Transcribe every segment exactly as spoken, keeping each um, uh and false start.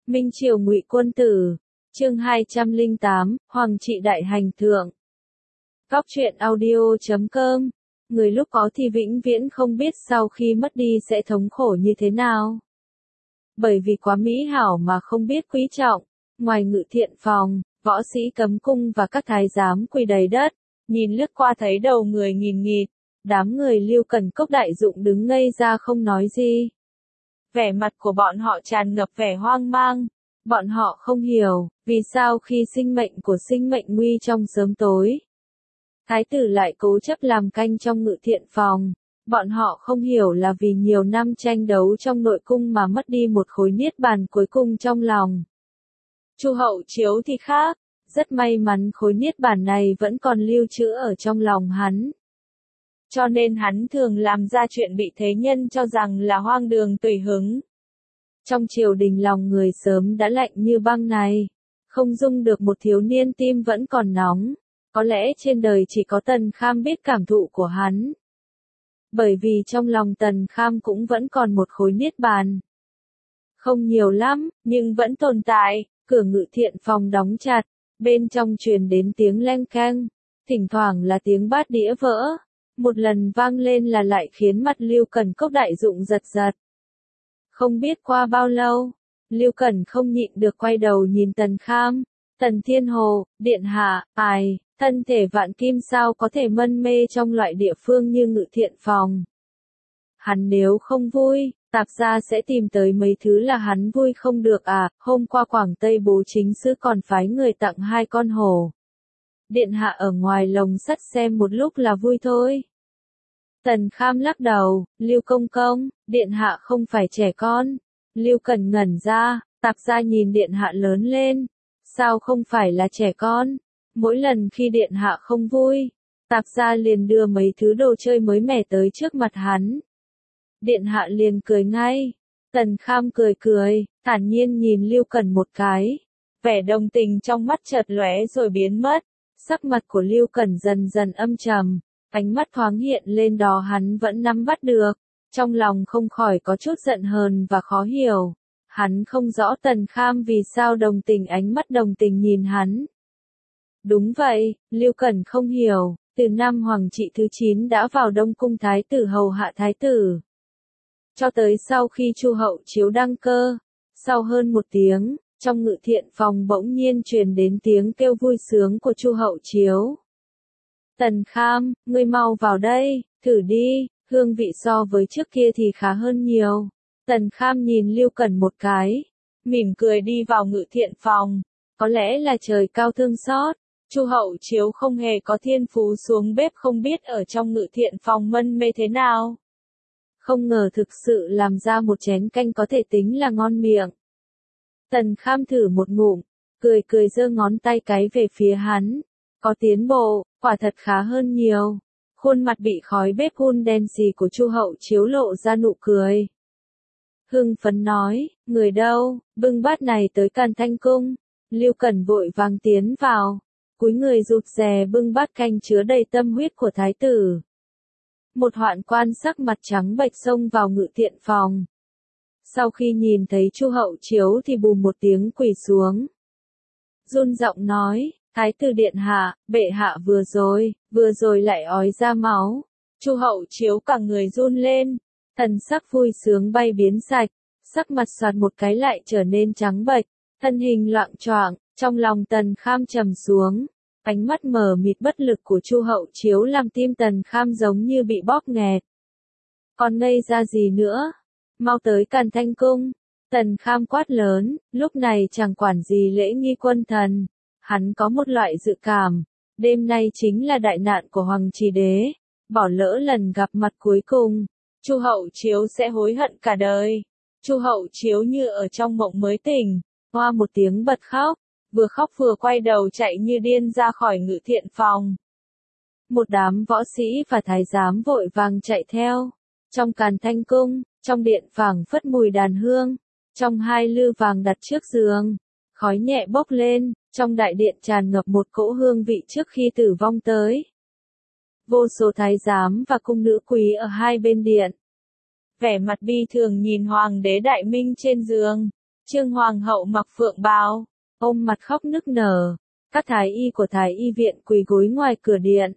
Minh Triều Ngụy Quân Tử, chương hai trăm lẻ tám, Hoàng trị đại hành thượng. Góc truyện audio chấm com. Người lúc có thì vĩnh viễn không biết sau khi mất đi sẽ thống khổ như thế nào. Bởi vì quá mỹ hảo mà không biết quý trọng, ngoài Ngự Thiện Phòng, võ sĩ cấm cung và các thái giám quỳ đầy đất, nhìn lướt qua thấy đầu người nghìn nghịt, đám người Lưu Cần Cốc đại dụng đứng ngây ra không nói gì. Vẻ mặt của bọn họ tràn ngập vẻ hoang mang, bọn họ không hiểu, vì sao khi sinh mệnh của sinh mệnh nguy trong sớm tối, thái tử lại cố chấp làm canh trong Ngự Thiện Phòng. Bọn họ không hiểu là vì nhiều năm tranh đấu trong nội cung mà mất đi một khối niết bàn cuối cùng trong lòng. Chu Hậu Chiếu thì khác, rất may mắn khối niết bàn này vẫn còn lưu trữ ở trong lòng hắn. Cho nên hắn thường làm ra chuyện bị thế nhân cho rằng là hoang đường tùy hứng. Trong triều đình lòng người sớm đã lạnh như băng này, không dung được một thiếu niên tim vẫn còn nóng. Có lẽ trên đời chỉ có Tần Kham biết cảm thụ của hắn. Bởi vì trong lòng Tần Kham cũng vẫn còn một khối niết bàn. Không nhiều lắm, nhưng vẫn tồn tại. Cửa Ngự Thiện Phòng đóng chặt, bên trong truyền đến tiếng leng keng, thỉnh thoảng là tiếng bát đĩa vỡ. Một lần vang lên là lại khiến mặt Lưu Cần Cốc đại dụng giật giật. Không biết qua bao lâu, Lưu Cần không nhịn được quay đầu nhìn Tần Kham. Tần Thiên Hồ, điện hạ, ai, thân thể vạn kim sao có thể mân mê trong loại địa phương như Ngự Thiện Phòng. Hắn nếu không vui, tạp gia sẽ tìm tới mấy thứ là hắn vui không được à, hôm qua Quảng Tây Bố chính sứ còn phái người tặng hai con hổ. Điện hạ ở ngoài lồng sắt xem một lúc là vui thôi. Tần Kham lắc đầu, Lưu Công Công, điện hạ không phải trẻ con. Lưu Cần ngẩn ra, tạp gia nhìn điện hạ lớn lên. Sao không phải là trẻ con? Mỗi lần khi điện hạ không vui, tạp gia liền đưa mấy thứ đồ chơi mới mẻ tới trước mặt hắn. Điện hạ liền cười ngay. Tần Kham cười cười, thản nhiên nhìn Lưu Cần một cái. Vẻ đồng tình trong mắt chợt lóe rồi biến mất. Sắc mặt của Lưu Cần dần dần âm trầm, ánh mắt thoáng hiện lên đó hắn vẫn nắm bắt được. Trong lòng không khỏi có chút giận hờn và khó hiểu. Hắn không rõ Tần Kham vì sao đồng tình ánh mắt đồng tình nhìn hắn. Đúng vậy, Lưu Cần không hiểu, từ năm Hoàng trị thứ chín đã vào Đông Cung thái tử hầu hạ thái tử. Cho tới sau khi Chu Hậu Chiếu đăng cơ, sau hơn một tiếng, trong Ngự Thiện Phòng bỗng nhiên truyền đến tiếng kêu vui sướng của Chu Hậu Chiếu. Tần Kham, ngươi mau vào đây, thử đi, hương vị so với trước kia thì khá hơn nhiều. Tần Kham nhìn Lưu Cần một cái, mỉm cười đi vào Ngự Thiện Phòng. Có lẽ là trời cao thương xót, Chu Hậu Chiếu không hề có thiên phú xuống bếp không biết ở trong Ngự Thiện Phòng mân mê thế nào. Không ngờ thực sự làm ra một chén canh có thể tính là ngon miệng. Tần Kham thử một ngụm, cười cười giơ ngón tay cái về phía hắn. Có tiến bộ, quả thật khá hơn nhiều. Khuôn mặt bị khói bếp hun đen xì của Chu Hậu Chiếu lộ ra nụ cười. Hưng phấn nói, người đâu, bưng bát này tới Càn Thanh Cung. Lưu Cần vội vàng tiến vào, cúi người rụt rè bưng bát canh chứa đầy tâm huyết của thái tử. Một hoạn quan sắc mặt trắng bệch xông vào Ngự Thiện Phòng. Sau khi nhìn thấy Chu Hậu Chiếu thì bùm một tiếng quỳ xuống. Run giọng nói, thái tử điện hạ, bệ hạ vừa rồi, vừa rồi lại ói ra máu. Chu Hậu Chiếu cả người run lên, thần sắc vui sướng bay biến sạch, sắc mặt soạt một cái lại trở nên trắng bệch, thân hình loạng choạng. Trong lòng Tần Kham trầm xuống, ánh mắt mờ mịt bất lực của Chu Hậu Chiếu làm tim Tần Kham giống như bị bóp nghẹt. Còn ngây ra gì nữa? Mau tới Càn Thanh Cung. Tần Kham quát lớn, lúc này chẳng quản gì lễ nghi quân thần. Hắn có một loại dự cảm, đêm nay chính là đại nạn của Hoàng Trì Đế. Bỏ lỡ lần gặp mặt cuối cùng, Chu Hậu Chiếu sẽ hối hận cả đời. Chu Hậu Chiếu như ở trong mộng mới tỉnh, hoa một tiếng bật khóc. Vừa khóc vừa quay đầu chạy như điên ra khỏi Ngự Thiện Phòng. Một đám võ sĩ và thái giám vội vàng chạy theo. Trong Càn Thanh Cung, trong điện phảng phất mùi đàn hương. Trong hai lư vàng đặt trước giường, khói nhẹ bốc lên, trong đại điện tràn ngập một cỗ hương vị trước khi tử vong tới. Vô số thái giám và cung nữ quý ở hai bên điện. Vẻ mặt bi thường nhìn Hoàng đế Đại Minh trên giường. Trương Hoàng hậu mặc phượng bào, ôm mặt khóc nức nở. Các thái y của thái y viện quỳ gối ngoài cửa điện.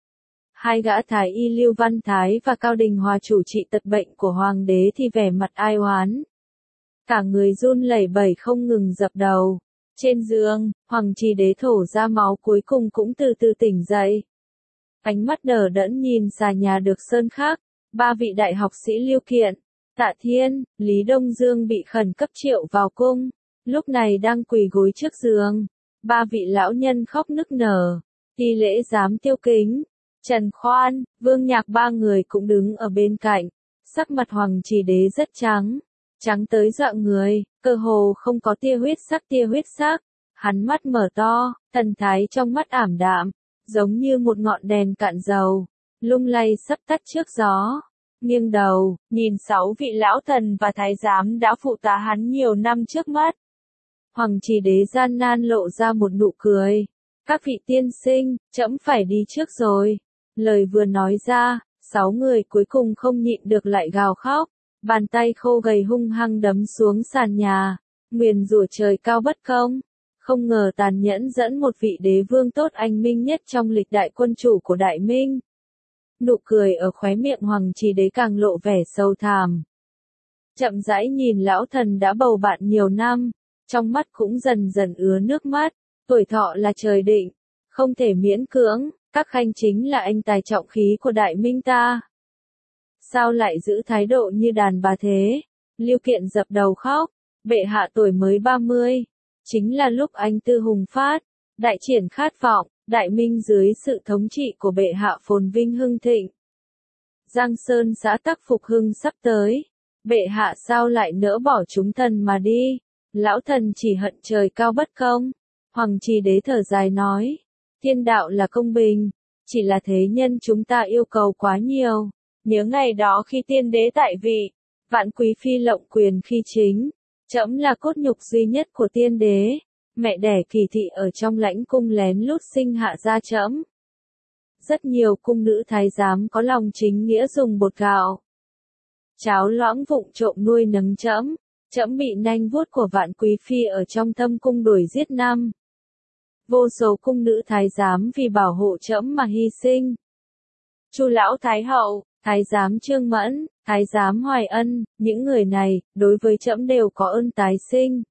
Hai gã thái y Lưu Văn Thái và Cao Đình Hòa chủ trị tật bệnh của hoàng đế thì vẻ mặt ai oán. Cả người run lẩy bẩy không ngừng dập đầu. Trên giường, hoàng trì đế thổ ra máu cuối cùng cũng từ từ tỉnh dậy. Ánh mắt đờ đẫn nhìn xà nhà được sơn khắc, ba vị đại học sĩ Lưu Kiện, Tạ Thiên, Lý Đông Dương bị khẩn cấp triệu vào cung, lúc này đang quỳ gối trước giường. Ba vị lão nhân khóc nức nở, thi lễ giám tiêu kính, Trần Khoan, Vương Nhạc ba người cũng đứng ở bên cạnh, sắc mặt hoàng trì đế rất trắng, trắng tới dọa người, cơ hồ không có tia huyết sắc tia huyết sắc, hắn mắt mở to, thần thái trong mắt ảm đạm, giống như một ngọn đèn cạn dầu, lung lay sắp tắt trước gió. Nghiêng đầu, nhìn sáu vị lão thần và thái giám đã phụ tá hắn nhiều năm trước mắt. Hoàng trì đế gian nan lộ ra một nụ cười. Các vị tiên sinh, trẫm phải đi trước rồi. Lời vừa nói ra, sáu người cuối cùng không nhịn được lại gào khóc. Bàn tay khô gầy hung hăng đấm xuống sàn nhà. Nguyền rủa trời cao bất công. Không ngờ tàn nhẫn dẫn một vị đế vương tốt anh minh nhất trong lịch đại quân chủ của Đại Minh. Nụ cười ở khóe miệng hoàng trì đế càng lộ vẻ sâu thẳm. Chậm rãi nhìn lão thần đã bầu bạn nhiều năm, trong mắt cũng dần dần ứa nước mắt, tuổi thọ là trời định, không thể miễn cưỡng, các khanh chính là anh tài trọng khí của Đại Minh ta. Sao lại giữ thái độ như đàn bà thế? Lưu Kiện dập đầu khóc, bệ hạ tuổi mới ba mươi, chính là lúc anh tư hùng phát, đại triển khát vọng. Đại Minh dưới sự thống trị của bệ hạ phồn vinh hưng thịnh. Giang Sơn xã tắc phục hưng sắp tới. Bệ hạ sao lại nỡ bỏ chúng thần mà đi? Lão thần chỉ hận trời cao bất công. Hoàng trì đế thở dài nói. Thiên đạo là công bình. Chỉ là thế nhân chúng ta yêu cầu quá nhiều. Nhớ ngày đó khi tiên đế tại vị. Vạn quý phi lộng quyền khi chính. Trẫm là cốt nhục duy nhất của tiên đế. Mẹ đẻ Kỳ thị ở trong lãnh cung lén lút sinh hạ ra trẫm. Rất nhiều cung nữ thái giám có lòng chính nghĩa dùng bột gạo. Cháo loãng vụng trộm nuôi nấng trẫm. Trẫm bị nanh vuốt của vạn quý phi ở trong thâm cung đuổi giết năm. Vô số cung nữ thái giám vì bảo hộ trẫm mà hy sinh. Chu lão thái hậu, thái giám Trương Mẫn, thái giám Hoài Ân, những người này, đối với trẫm đều có ơn tái sinh.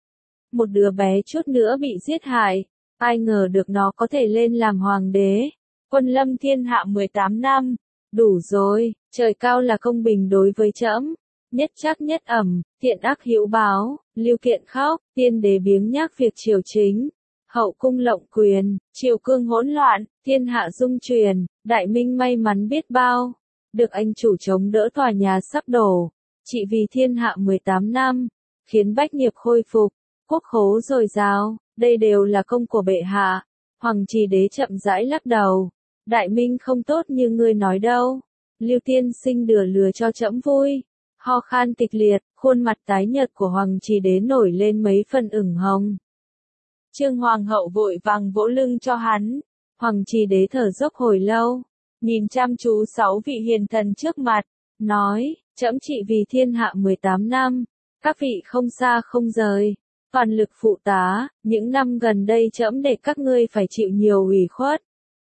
Một đứa bé chút nữa bị giết hại, ai ngờ được nó có thể lên làm hoàng đế. Quân lâm thiên hạ mười tám năm, đủ rồi, trời cao là công bình đối với trẫm. Nhất trắc nhất ẩm, thiện ác hữu báo, Lưu Kiện khóc, tiên đế biếng nhác việc triều chính. Hậu cung lộng quyền, triều cương hỗn loạn, thiên hạ dung truyền, Đại Minh may mắn biết bao. Được anh chủ chống đỡ tòa nhà sắp đổ, trị vì thiên hạ mười tám năm, khiến bách nghiệp khôi phục. Quốc khố dồi dào, đây đều là công của bệ hạ. Hoàng trì đế chậm rãi lắc đầu. Đại Minh không tốt như ngươi nói đâu. Lưu tiên sinh đừa lừa cho trẫm vui. Ho khan kịch liệt, khuôn mặt tái nhợt của hoàng trì đế nổi lên mấy phần ửng hồng. Trương Hoàng hậu vội vàng vỗ lưng cho hắn. Hoàng trì đế thở dốc hồi lâu, nhìn chăm chú sáu vị hiền thần trước mặt, nói, trẫm trị vì thiên hạ mười tám năm, các vị không xa không rời. Toàn lực phụ tá, những năm gần đây trẫm để các ngươi phải chịu nhiều ủy khuất.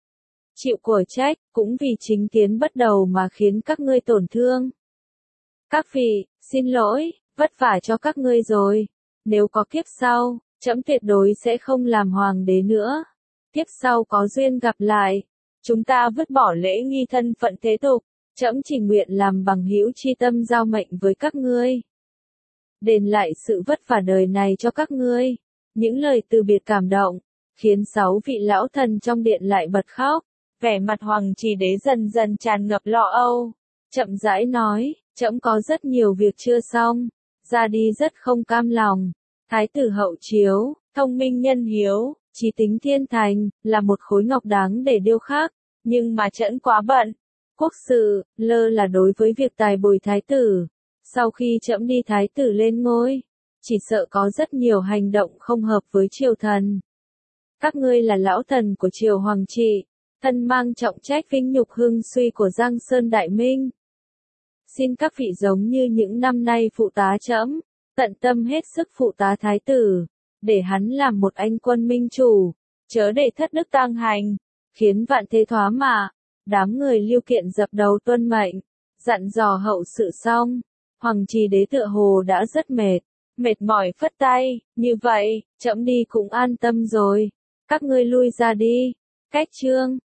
Chịu của trách, cũng vì chính kiến bất đầu mà khiến các ngươi tổn thương. Các vị, xin lỗi, vất vả cho các ngươi rồi. Nếu có kiếp sau, trẫm tuyệt đối sẽ không làm hoàng đế nữa. Kiếp sau có duyên gặp lại, chúng ta vứt bỏ lễ nghi thân phận thế tục, trẫm chỉ nguyện làm bằng hữu chi tâm giao mệnh với các ngươi. Đền lại sự vất vả đời này cho các ngươi. Những lời từ biệt cảm động, khiến sáu vị lão thần trong điện lại bật khóc. Vẻ mặt hoàng trì đế dần dần tràn ngập lo âu. Chậm rãi nói, trẫm có rất nhiều việc chưa xong, ra đi rất không cam lòng. Thái tử hậu chiếu, thông minh nhân hiếu, trí tính thiên thành, là một khối ngọc đáng để điêu khắc, nhưng mà trẫm quá bận. Quốc sự, lơ là đối với việc tài bồi thái tử. Sau khi trẫm đi thái tử lên ngôi, chỉ sợ có rất nhiều hành động không hợp với triều thần. Các ngươi là lão thần của triều hoàng trị, thân mang trọng trách vinh nhục hưng suy của Giang Sơn Đại Minh. Xin các vị giống như những năm nay phụ tá trẫm, tận tâm hết sức phụ tá thái tử, để hắn làm một anh quân minh chủ, chớ để thất đức tang hành, khiến vạn thế thoá mạ. Đám người Lưu Kiện dập đầu tuân mệnh, dặn dò hậu sự xong, Hoàng Trì Đế tựa hồ đã rất mệt, mệt mỏi phất tay, như vậy, trẫm đi cũng an tâm rồi, các ngươi lui ra đi. Cách chương